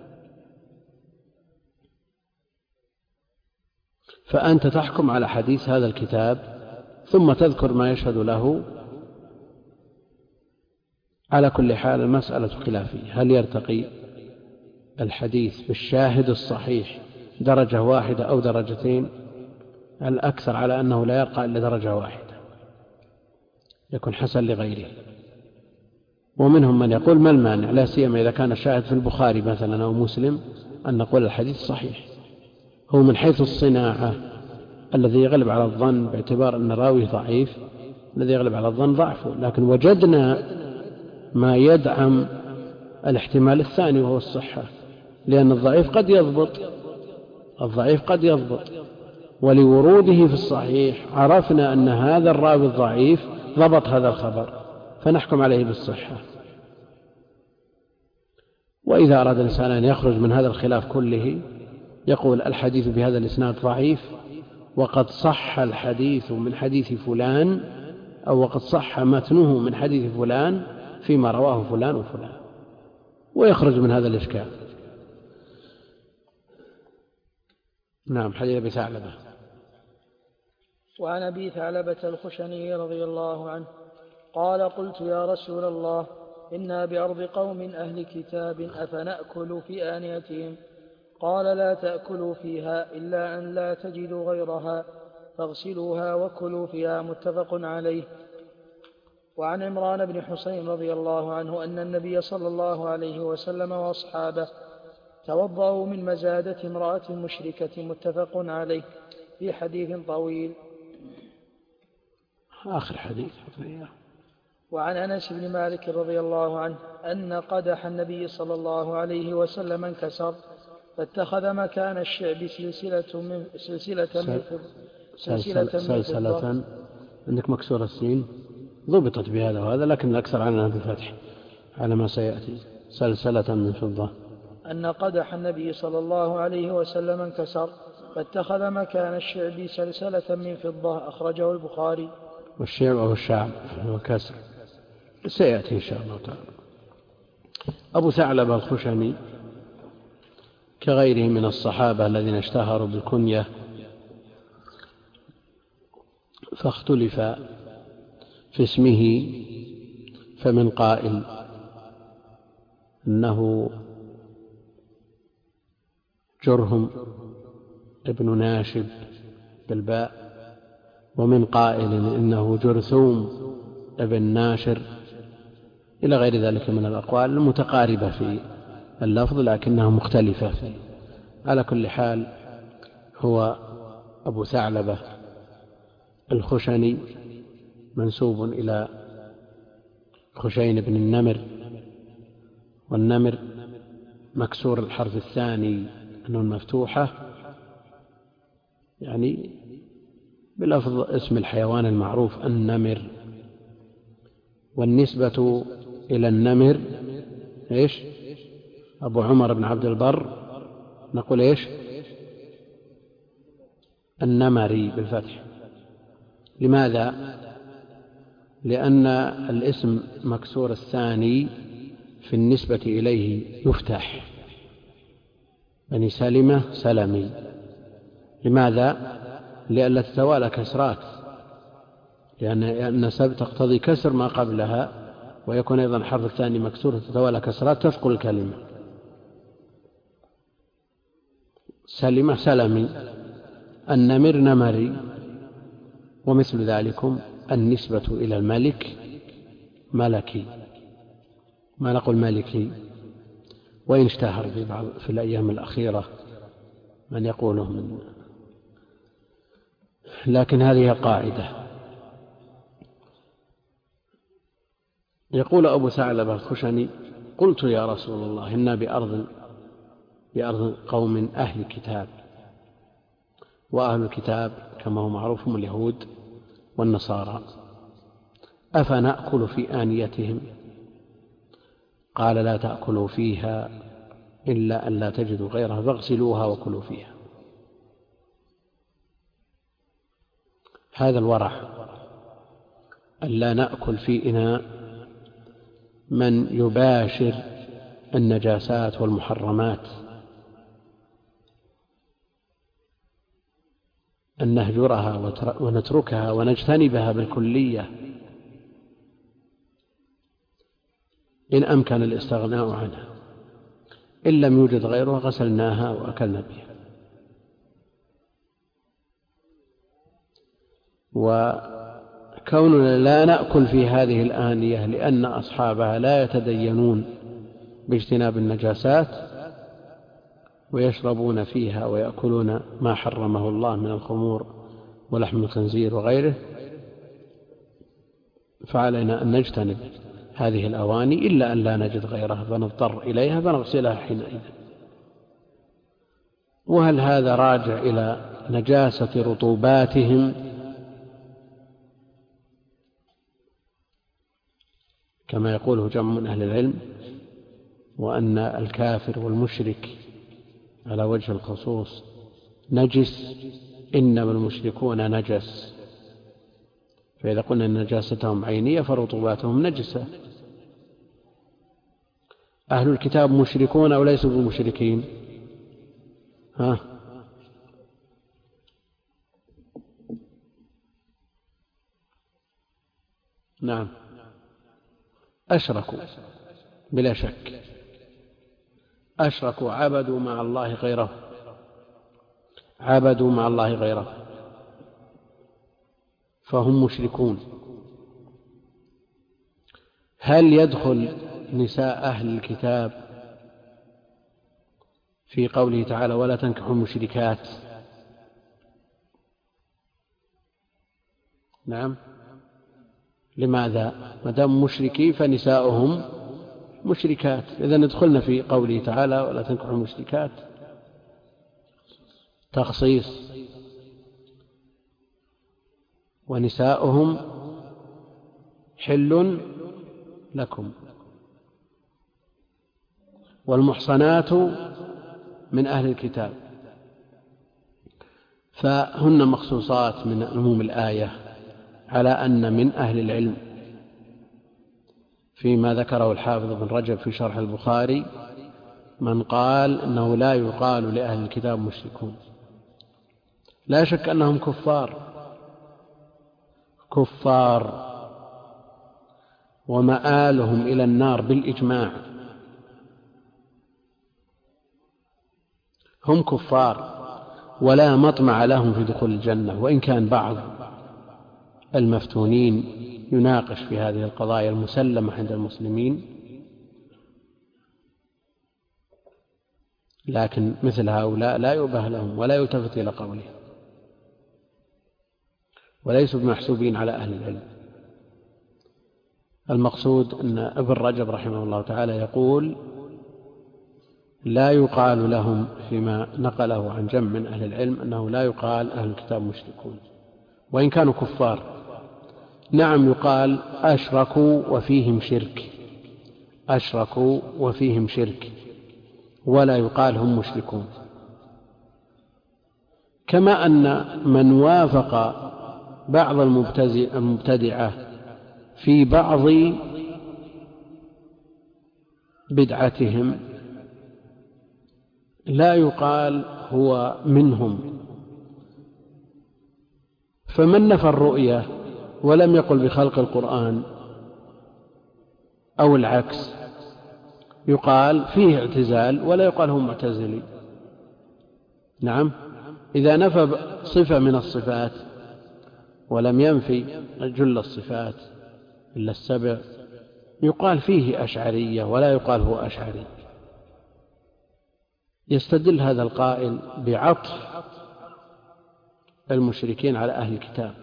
فأنت تحكم على حديث هذا الكتاب ثم تذكر ما يشهد له. على كل حال المسألة خلافية، هل يرتقي الحديث بالشاهد الصحيح درجة واحدة أو درجتين؟ الأكثر على أنه لا يرقى إلا درجة واحدة، يكون حسن لغيره. ومنهم من يقول: ما المانع، لا سيما إذا كان الشاهد في البخاري مثلا أو مسلم، أن نقول الحديث صحيح. هو من حيث الصناعة الذي يغلب على الظن باعتبار أن راويه ضعيف، الذي يغلب على الظن ضعفه، لكن وجدنا ما يدعم الاحتمال الثاني وهو الصحة، لأن الضعيف قد يضبط، الضعيف قد يضبط، ولوروده في الصحيح عرفنا أن هذا الراوي الضعيف ضبط هذا الخبر، فنحكم عليه بالصحة. وإذا أراد الإنسان أن يخرج من هذا الخلاف كله يقول: الحديث بهذا الإسناد ضعيف، وقد صح الحديث من حديث فلان، أو وقد صح متنه من حديث فلان فيما رواه فلان وفلان، ويخرج من هذا الإشكال. نعم. حديث أبي ثعلبة. وعن أبي ثعلبة الخشني رضي الله عنه قال: قلت يا رسول الله، إنا بأرض قوم أهل كتاب، أفنأكل في آنيتهم؟ قال: لا تأكلوا فيها إلا أن لا تجدوا غيرها، فاغسلوها وكلوا فيها. متفق عليه. وعن عمران بن حسين رضي الله عنه أن النبي صلى الله عليه وسلم وأصحابه توضأوا من مزادة امرأة مشركة. متفق عليه، في حديث طويل. آخر حديث. وعن أنس بن مالك رضي الله عنه أن قدح النبي صلى الله عليه وسلم انكسر، فاتخذ مكان الشعب سلسلة من سلسلة من سلسلة, سلسلة عندك مكسور السين، ضبطت بهذا وهذا، لكن الأكثر عنها بالفتح على ما سيأتي. سلسلة من فضة. أن قدح النبي صلى الله عليه وسلم انكسر، فاتخذ مكان الشعب سلسلة من فضة. أخرجه البخاري. والشعب أو الشعب هو كسر، سيأتي إن شاء الله تعالى. أبو ثعلبة الخشني كغيره من الصحابة الذين اشتهروا بالكنية، فاختلف في اسمه، فمن قائل إنه جرهم ابن ناشب بالباء، ومن قائل إنه جرثوم ابن ناشر، إلى غير ذلك من الأقوال المتقاربة في اللفظ لكنها مختلفة. على كل حال هو أبو ثعلبة الخشني، منسوب إلى خشين بن النمر، والنمر مكسور الحرف الثاني أنه مفتوحة، يعني بلفظ اسم الحيوان المعروف النمر. والنسبة إلى النمر إيش؟ أبو عمر بن عبد البر نقول إيش؟ النمري بالفتح. لماذا؟ لأن الاسم مكسور الثاني في النسبة إليه يفتح، بني سلمة سلمي. لماذا؟ لئلا تتوالى كسرات، لأن السبب تقتضي كسر ما قبلها، ويكون أيضا الحرف الثاني مكسور تتوالى كسرات تثقل الكلمة. سلمة سلمي، النمر نمري، ومثل ذلكم النسبة إلى الملك ملكي، ما نقول ملكي، وإن اشتهر في بعض في الأيام الأخيرة من يقوله من، لكن هذه قاعدة. يقول أبو ثعلبة الخشني: قلت يا رسول الله إنا بأرض بأرض قوم أهل كتاب، وأهل الكتاب كما هو معروف هم اليهود والنصارى، أفنأكل في آنيتهم؟ قال: لا تأكلوا فيها إلا أن لا تجدوا غيرها فاغسلوها وكلوا فيها. هذا الورع ألا نأكل في إناء من يباشر النجاسات والمحرمات، أن نهجرها ونتركها ونجتنبها بالكلية إن أمكن الاستغناء عنها، إن لم يوجد غيرها غسلناها وأكلنا بها. وكوننا لا نأكل في هذه الآنية لأن أصحابها لا يتدينون باجتناب النجاسات ويشربون فيها ويأكلون ما حرمه الله من الخمور ولحم الخنزير وغيره، فعلينا أن نجتنب هذه الأواني إلا أن لا نجد غيرها فنضطر إليها فنغسلها حينئذ. وهل هذا راجع إلى نجاسة رطوباتهم كما يقوله جمع من أهل العلم، وأن الكافر والمشرك على وجه الخصوص نجس؟ إنما المشركون نجس، فإذا قلنا أن نجاستهم عينية فرطوباتهم نجسة. أهل الكتاب مشركون أو ليسوا بمشركين؟ ها؟ نعم، أشركوا بلا شك، أشركوا، عبدوا مع الله غيره، عبدوا مع الله غيره فهم مشركون. هل يدخل نساء أهل الكتاب في قوله تعالى ولا تنكحوا المشركات؟ نعم. لماذا؟ ما دام مشركين فنساؤهم مشركات، إذا ندخلنا في قوله تعالى ولا تنكحوا المشركات تخصيص، ونساؤهم حل لكم، والمحصنات من أهل الكتاب، فهن مخصوصات من عموم الآية، على أن من أهل العلم فيما ذكره الحافظ بن رجب في شرح البخاري من قال أنه لا يقال لأهل الكتاب مشركون. لا شك أنهم كفار كفار ومآلهم إلى النار بالإجماع، هم كفار ولا مطمع لهم في دخول الجنة، وإن كان بعض المفتونين يناقش في هذه القضايا المسلمة عند المسلمين، لكن مثل هؤلاء لا يؤبه لهم ولا يلتفت إلى قولهم، وليسوا بمحسوبين على أهل العلم. المقصود أن ابن رجب رحمه الله تعالى يقول لا يقال لهم فيما نقله عن جمع من أهل العلم أنه لا يقال أهل الكتاب مشركون وإن كانوا كفار. نعم، يقال أشركوا وفيهم شرك، أشركوا وفيهم شرك، ولا يقال هم مشركون. كما أن من وافق بعض المبتدعة في بعض بدعتهم لا يقال هو منهم. فمن نفى الرؤية ولم يقل بخلق القرآن أو العكس، يقال فيه اعتزال ولا يقال هو معتزلي. نعم، إذا نفى صفة من الصفات ولم ينفي جل الصفات إلا السبع يقال فيه أشعرية ولا يقال هو أشعري. يستدل هذا القائل بعطف المشركين على أهل الكتاب،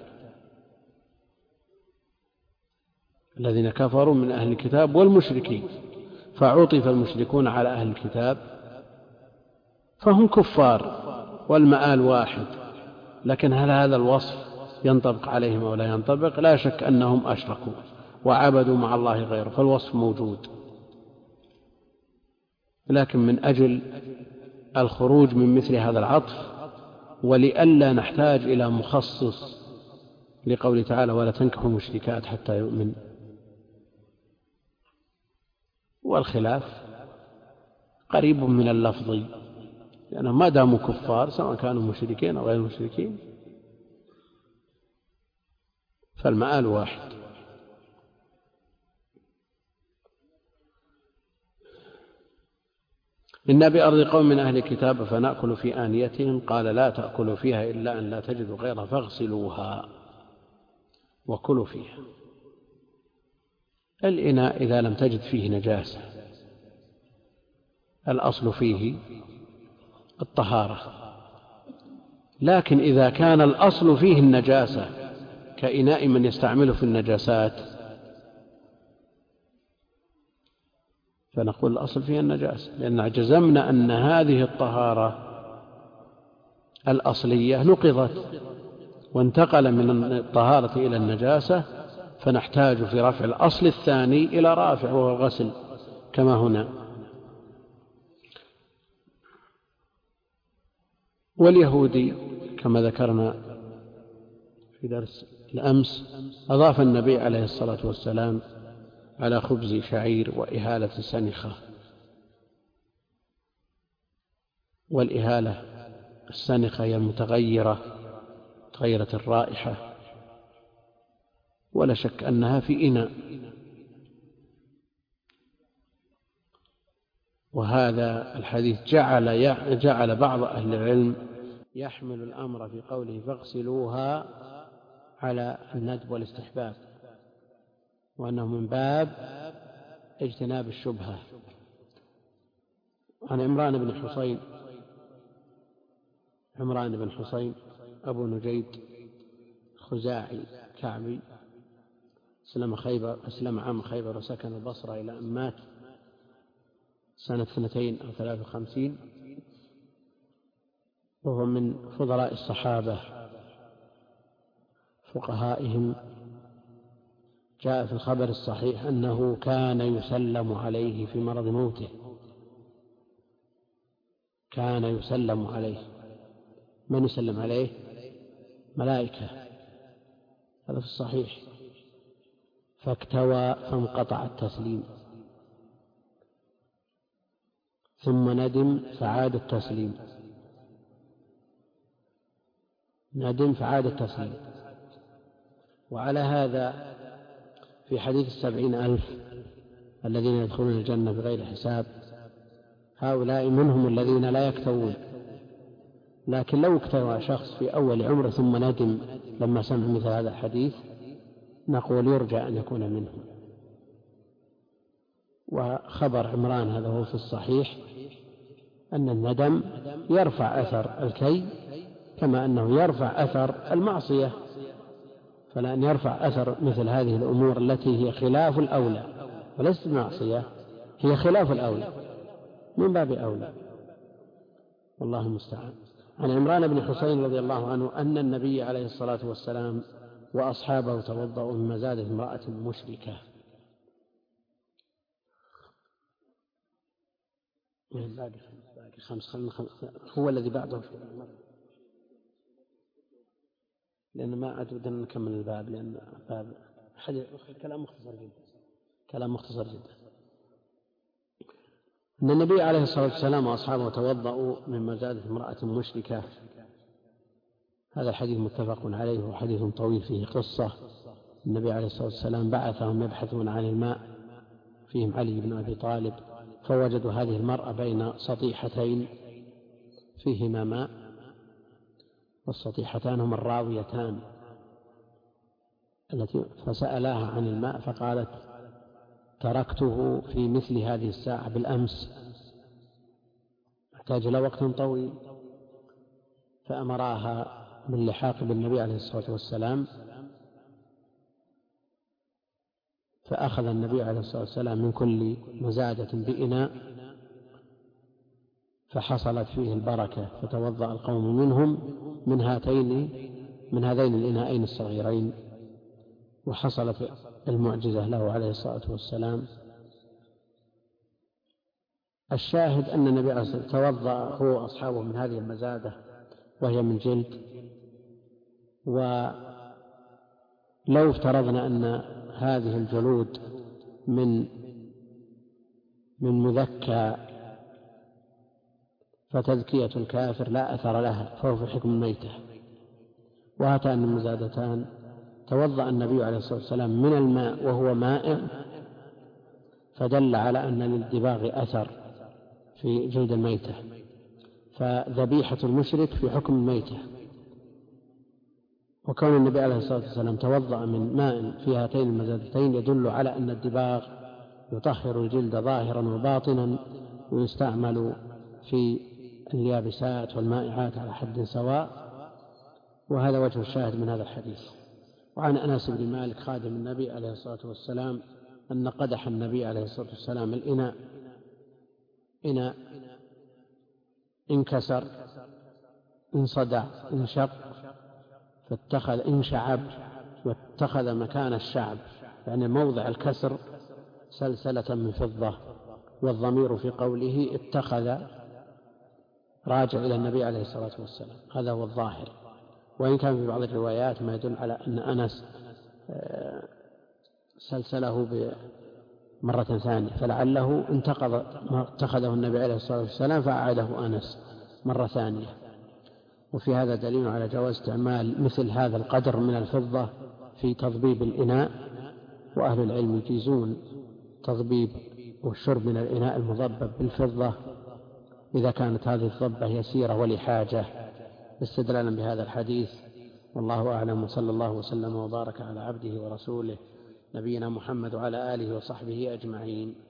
الذين كفروا من أهل الكتاب والمشركين، فعطف المشركون على أهل الكتاب فهم كفار والمآل واحد. لكن هل هذا الوصف ينطبق عليهم أو لا ينطبق؟ لا شك أنهم أشركوا وعبدوا مع الله غيره، فالوصف موجود. لكن من أجل الخروج من مثل هذا العطف ولئلا نحتاج إلى مخصص لقوله تعالى ولا تنكحوا المشركات حتى يؤمن، والخلاف قريب من اللفظ، لأنهم ما داموا كفار سواء كانوا مشركين أو غير مشركين فالمآل واحد. إنا بأرض قوم من أهل الكتاب فنأكل في آنيتهم قال لا تأكلوا فيها إلا أن لا تجدوا غيرها فاغسلوها وكلوا فيها. الإناء إذا لم تجد فيه نجاسة الأصل فيه الطهارة، لكن إذا كان الأصل فيه النجاسة كإناء من يستعمله في النجاسات فنقول الأصل فيها النجاسة، لأن جزمنا أن هذه الطهارة الأصلية نقضت وانتقل من الطهارة إلى النجاسة، فنحتاج في رفع الأصل الثاني إلى رافع وهو الغسل كما هنا. واليهودي كما ذكرنا في درس الأمس أضاف النبي عليه الصلاة والسلام على خبز شعير وإهالة سنخة، والإهالة السنخة هي المتغيرة تغيرت الرائحة، ولا شك أنها في إناء. وهذا الحديث جعل, جعل بعض أهل العلم يحمل الأمر في قوله فاغسلوها على الندب والاستحباب، وأنه من باب اجتناب الشبهة. عن عمران بن حسين عمران بن حسين أبو نجيد خزاعي كعبي، أسلم خيبر أسلم عام خيبر وسكن البصرة إلى أن مات سنة اثنتين أو ثلاث وخمسين، وهو من فضلاء الصحابة فقهائهم. جاء في الخبر الصحيح أنه كان يسلم عليه في مرض موته، كان يسلم عليه. من يسلم عليه؟ ملائكة، هذا في الصحيح. فاكتوى فانقطع التسليم، ثم ندم فعاد التسليم، ندم فعاد التسليم. وعلى هذا في حديث السبعين ألف الذين يدخلون الجنة بغير حساب، هؤلاء منهم الذين لا يكتوون، لكن لو اكتوى شخص في أول عمره ثم ندم لما سمع مثل هذا الحديث نقول يرجى أن يكون منهم. وخبر عمران هذا هو في الصحيح أن الندم يرفع أثر الكي كما أنه يرفع أثر المعصية، فلأن يرفع أثر مثل هذه الأمور التي هي خلاف الأولى وليست معصية، هي خلاف الأولى من باب أولى، والله المستعان. عن عمران بن حسين رضي الله عنه أن النبي عليه الصلاة والسلام وأصحابه توضأوا من مزادة امرأة مشركة. باقي خمس خمس هو الذي بعده، لأن ما أدري أن نكمل الباب، لأن الباب كلام مختصر جدا كلام مختصر جدا أن النبي عليه الصلاة والسلام وأصحابه توضأوا من مزادة امرأة مشركة. هذا الحديث متفق عليه وحديث طويل فيه قصة النبي عليه الصلاة والسلام بعثهم يبحثون عن الماء، فيهم علي بن أبي طالب، فوجدوا هذه المرأة بين سطيحتين فيهما ماء، والسطيحتان هما الراويتان التي فسألاها عن الماء فقالت: تركته في مثل هذه الساعة بالأمس، احتاج إلى وقت طويل، فأمراها باللحاق بالنبي عليه الصلاة والسلام، فأخذ النبي عليه الصلاة والسلام من كل مزادة بإناء فحصلت فيه البركة، فتوضأ القوم منهم من هاتين من هذين الإناءين الصغيرين، وحصلت المعجزة له عليه الصلاة والسلام. الشاهد أن النبي عليه الصلاة والسلام توضأ هو وأصحابه من هذه المزادة وهي من جلد. ولو افترضنا أن هذه الجلود من من مذكى فتذكية الكافر لا أثر لها، فهو في حكم الميتة. وهاتان المزادتان توضأ النبي عليه الصلاة والسلام من الماء وهو مائع، فدل على أن للدباغ أثر في جلد الميتة، فذبيحة المشرك في حكم الميتة. وكون النبي عليه الصلاة والسلام توضأ من ماء في هاتين المزادتين يدل على أن الدباغ يطهر الجلد ظاهرا وباطنا، ويستعمل في اليابسات والمائعات على حد سواء. وهذا وجه الشاهد من هذا الحديث. وعن أنس بن مالك خادم النبي عليه الصلاة والسلام أن قدح النبي عليه الصلاة والسلام الإناء إناء انكسر، انصدع، انشق، فاتخذ انشعب واتخذ مكان الشعب، يعني موضع الكسر سلسلة من فضة، والضمير في قوله اتخذ راجع إلى النبي عليه الصلاة والسلام، هذا هو الظاهر. وإن كان في بعض الروايات ما يدل على أن أنس سلسله مرة ثانية، فلعله انتقض ما اتخذه النبي عليه الصلاة والسلام فأعاده أنس مرة ثانية. وفي هذا دليل على جواز استعمال مثل هذا القدر من الفضة في تضبيب الإناء، وأهل العلم يجيزون تضبيب والشرب من الإناء المضبب بالفضة إذا كانت هذه الضبة يسيرة ولحاجة، استدلالا بهذا الحديث. والله أعلم، وصلى الله وسلم وبارك على عبده ورسوله نبينا محمد وعلى آله وصحبه أجمعين.